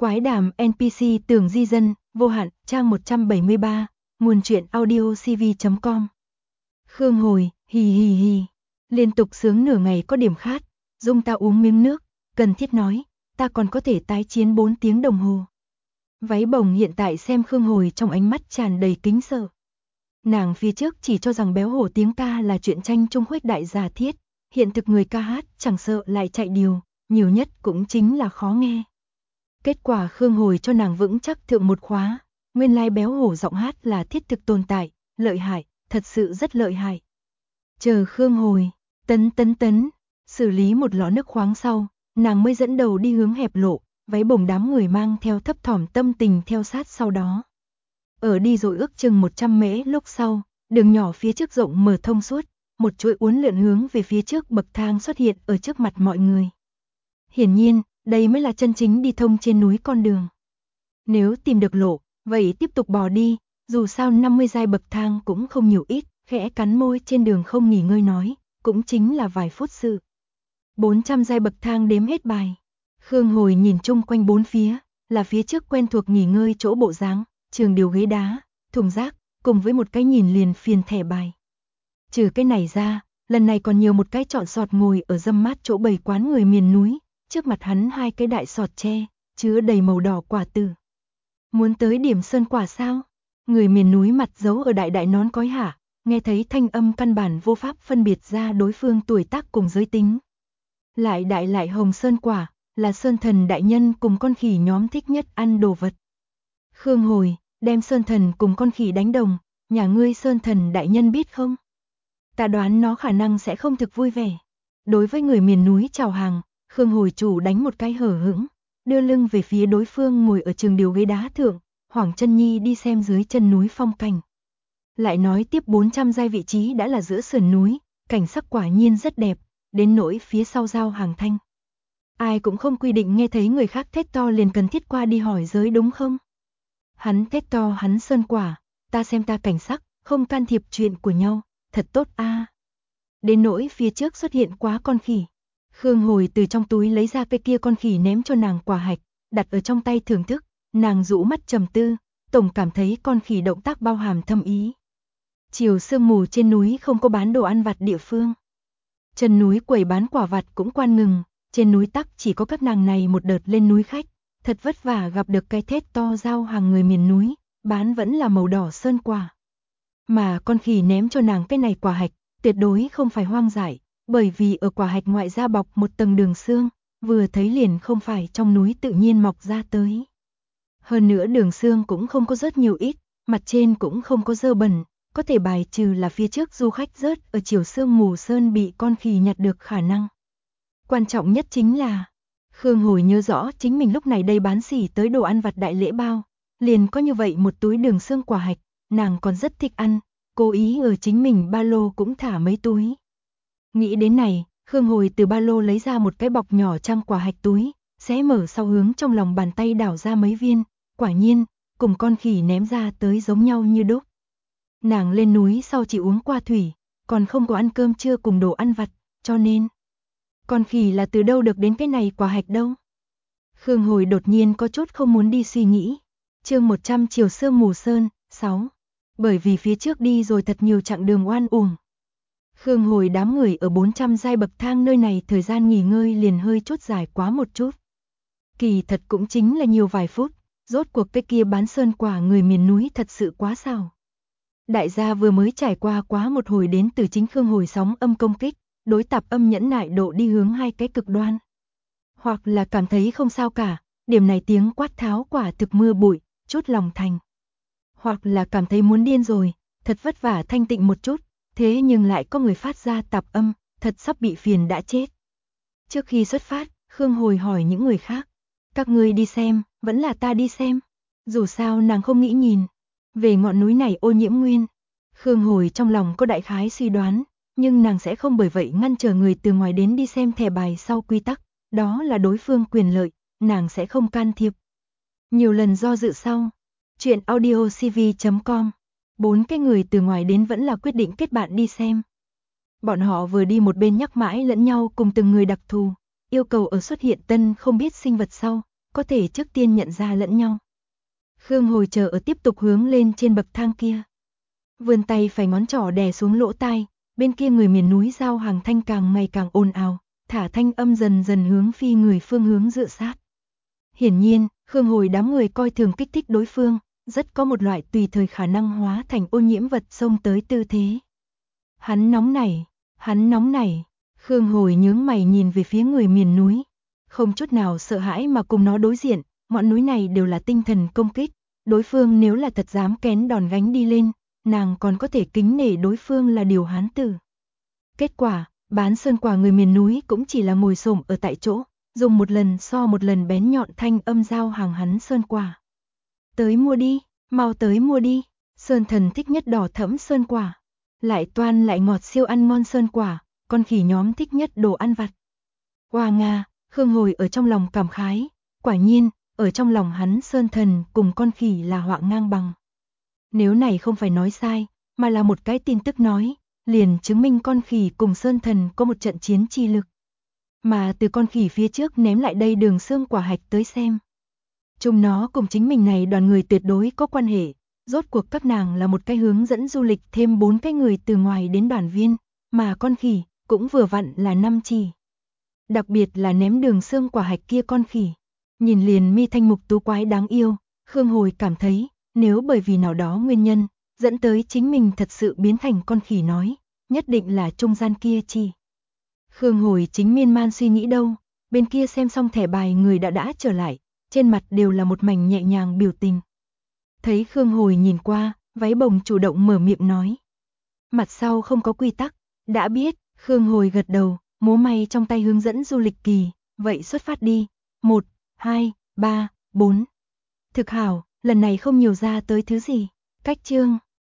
Quái đàm NPC Tường Di Dân, vô hạn, trang 173, nguồn truyện audio cv.com. Khương Hồi, hì hì hì, liên tục sướng nửa ngày có điểm khát, dung ta uống miếng nước, cần thiết nói, ta còn có thể tái chiến 4 tiếng đồng hồ. Váy bồng hiện tại xem Khương Hồi trong ánh mắt tràn đầy kính sợ. Nàng phía trước chỉ cho rằng béo hổ tiếng ca là chuyện tranh trung khuếch đại giả thiết, hiện thực người ca hát chẳng sợ lại chạy điều, nhiều nhất cũng chính là khó nghe. Kết quả Khương Hồi cho nàng vững chắc thượng một khóa, nguyên lai béo hổ giọng hát là thiết thực tồn tại, lợi hại, thật sự rất lợi hại. Chờ Khương Hồi, tấn, xử lý một lọ nước khoáng sau, nàng mới dẫn đầu đi hướng hẹp lộ, váy bồng đám người mang theo thấp thỏm tâm tình theo sát sau đó. Ở đi rồi ước chừng 100 mễ lúc sau, đường nhỏ phía trước rộng mở thông suốt, một chuỗi uốn lượn hướng về phía trước bậc thang xuất hiện ở trước mặt mọi người. Hiển nhiên, đây mới là chân chính đi thông trên núi con đường. Nếu tìm được lộ, vậy tiếp tục bò đi, dù sao 50 giai bậc thang cũng không nhiều ít, khẽ cắn môi trên đường không nghỉ ngơi nói, cũng chính là vài phút sự. 400 giai bậc thang đếm hết bài. Khương Hồi nhìn chung quanh bốn phía, là phía trước quen thuộc nghỉ ngơi chỗ bộ dáng, trường điều ghế đá, thùng rác, cùng với một cái nhìn liền phiền thẻ bài. Trừ cái này ra, lần này còn nhiều một cái trọn sọt ngồi ở râm mát chỗ bày quán người miền núi, trước mặt hắn hai cái đại sọt tre, chứa đầy màu đỏ quả tử. Muốn tới điểm sơn quả sao? Người miền núi mặt giấu ở đại đại nón cói hả, nghe thấy thanh âm căn bản vô pháp phân biệt ra đối phương tuổi tác cùng giới tính. Lại đại lại hồng sơn quả, là sơn thần đại nhân cùng con khỉ nhóm thích nhất ăn đồ vật. Khương Hồi, đem sơn thần cùng con khỉ đánh đồng, nhà ngươi sơn thần đại nhân biết không? Ta đoán nó khả năng sẽ không thực vui vẻ. Đối với người miền núi chào hàng, Khương Hồi chủ đánh một cái hở hững, đưa lưng về phía đối phương ngồi ở trường điều ghế đá thượng, Hoàng Chân Nhi đi xem dưới chân núi phong cảnh. Lại nói tiếp 400 giai vị trí đã là giữa sườn núi, cảnh sắc quả nhiên rất đẹp, đến nỗi phía sau giao hàng thanh. Ai cũng không quy định nghe thấy người khác thét to liền cần thiết qua đi hỏi giới đúng không? Hắn thét to hắn sơn quả, ta xem ta cảnh sắc, không can thiệp chuyện của nhau, thật tốt a. Đến nỗi phía trước xuất hiện quá con khỉ. Khương Hồi từ trong túi lấy ra cái kia con khỉ ném cho nàng quả hạch, đặt ở trong tay thưởng thức, nàng rũ mắt trầm tư, tổng cảm thấy con khỉ động tác bao hàm thâm ý. Chiều sương mù trên núi không có bán đồ ăn vặt địa phương. Chân núi quầy bán quả vặt cũng quan ngừng, trên núi tắc chỉ có các nàng này một đợt lên núi khách, thật vất vả gặp được cái thét to giao hàng người miền núi, bán vẫn là màu đỏ sơn quả. Mà con khỉ ném cho nàng cái này quả hạch, tuyệt đối không phải hoang dại, bởi vì ở quả hạch ngoại da bọc một tầng đường xương, vừa thấy liền không phải trong núi tự nhiên mọc ra tới. Hơn nữa đường xương cũng không có rất nhiều ít, mặt trên cũng không có dơ bẩn, có thể bài trừ là phía trước du khách rớt ở chiều sương mù sơn bị con khỉ nhặt được khả năng. Quan trọng nhất chính là, Khương Hồi nhớ rõ chính mình lúc này đây bán xỉ tới đồ ăn vặt đại lễ bao, liền có như vậy một túi đường xương quả hạch, nàng còn rất thích ăn, cố ý ở chính mình ba lô cũng thả mấy túi. Nghĩ đến này, Khương Hồi từ ba lô lấy ra một cái bọc nhỏ trang quả hạch túi, xé mở sau hướng trong lòng bàn tay đảo ra mấy viên, quả nhiên, cùng con khỉ ném ra tới giống nhau như đúc. Nàng lên núi sau chỉ uống qua thủy, còn không có ăn cơm trưa cùng đồ ăn vặt, cho nên con khỉ là từ đâu được đến cái này quả hạch đâu? Khương Hồi đột nhiên có chút không muốn đi suy nghĩ. Chương 100 chiều sương mù sơn, 6. Bởi vì phía trước đi rồi thật nhiều chặng đường oan uổng. Khương Hồi đám người ở 400 giai bậc thang nơi này thời gian nghỉ ngơi liền hơi chút dài quá một chút. Kỳ thật cũng chính là nhiều vài phút, rốt cuộc cái kia bán sơn quả người miền núi thật sự quá xảo. Đại gia vừa mới trải qua quá một hồi đến từ chính Khương Hồi sóng âm công kích, đối tạp âm nhẫn nại độ đi hướng hai cái cực đoan. Hoặc là cảm thấy không sao cả, điểm này tiếng quát tháo quả thực mưa bụi, chút lòng thành. Hoặc là cảm thấy muốn điên rồi, thật vất vả thanh tịnh một chút, thế nhưng lại có người phát ra tạp âm, thật sắp bị phiền đã chết. Trước khi xuất phát, Khương Hồi hỏi những người khác, các ngươi đi xem, vẫn là ta đi xem. Dù sao nàng không nghĩ nhìn, về ngọn núi này ô nhiễm nguyên. Khương Hồi trong lòng có đại khái suy đoán, nhưng nàng sẽ không bởi vậy ngăn trở người từ ngoài đến đi xem thẻ bài sau quy tắc, đó là đối phương quyền lợi, nàng sẽ không can thiệp. Nhiều lần do dự sau, chuyện audio cv.com, 4 cái người từ ngoài đến vẫn là quyết định kết bạn đi xem. Bọn họ vừa đi một bên nhắc mãi lẫn nhau cùng từng người đặc thù, yêu cầu ở xuất hiện tân không biết sinh vật sau, có thể trước tiên nhận ra lẫn nhau. Khương Hồi chờ ở tiếp tục hướng lên trên bậc thang kia. Vươn tay phải ngón trỏ đè xuống lỗ tai, bên kia người miền núi giao hàng thanh càng ngày càng ồn ào, thả thanh âm dần dần hướng phi người phương hướng dựa sát. Hiển nhiên, Khương Hồi đám người coi thường kích thích đối phương, rất có một loại tùy thời khả năng hóa thành ô nhiễm vật xông tới tư thế. Hắn nóng nảy, Khương Hồi nhướng mày nhìn về phía người miền núi, không chút nào sợ hãi mà cùng nó đối diện, ngọn núi này đều là tinh thần công kích, đối phương nếu là thật dám kén đòn gánh đi lên, nàng còn có thể kính nể đối phương là điều hán tử. Kết quả, bán sơn quả người miền núi cũng chỉ là ngồi xổm ở tại chỗ, dùng một lần so một lần bén nhọn thanh âm giao hàng hắn sơn quả. Tới mua đi, mau tới mua đi, Sơn Thần thích nhất đỏ thẫm sơn quả, lại toan lại ngọt siêu ăn ngon sơn quả, con khỉ nhóm thích nhất đồ ăn vặt. Hoa Nga, Khương Hồi ở trong lòng cảm khái, quả nhiên, ở trong lòng hắn Sơn Thần cùng con khỉ là họa ngang bằng. Nếu này không phải nói sai, mà là một cái tin tức nói, liền chứng minh con khỉ cùng Sơn Thần có một trận chiến chi lực. Mà từ con khỉ phía trước ném lại đây đường xương quả hạch tới xem. Chúng nó cùng chính mình này đoàn người tuyệt đối có quan hệ, rốt cuộc các nàng là một cái hướng dẫn du lịch thêm 4 cái người từ ngoài đến đoàn viên, mà con khỉ cũng vừa vặn là 5 chỉ. Đặc biệt là ném đường xương quả hạch kia con khỉ, nhìn liền mi thanh mục tú quái đáng yêu, Khương Hồi cảm thấy, nếu bởi vì nào đó nguyên nhân, dẫn tới chính mình thật sự biến thành con khỉ nói, nhất định là trung gian kia chi. Khương Hồi chính miên man suy nghĩ đâu, bên kia xem xong thẻ bài người đã trở lại, trên mặt đều là một mảnh nhẹ nhàng biểu tình. Thấy Khương Hồi nhìn qua, váy bồng chủ động mở miệng nói. Mặt sau không có quy tắc, đã biết, Khương Hồi gật đầu, múa may trong tay hướng dẫn du lịch kỳ, vậy xuất phát đi, 1, 2, 3, 4. Thực hảo, lần này không nhiều ra tới thứ gì, cách chương.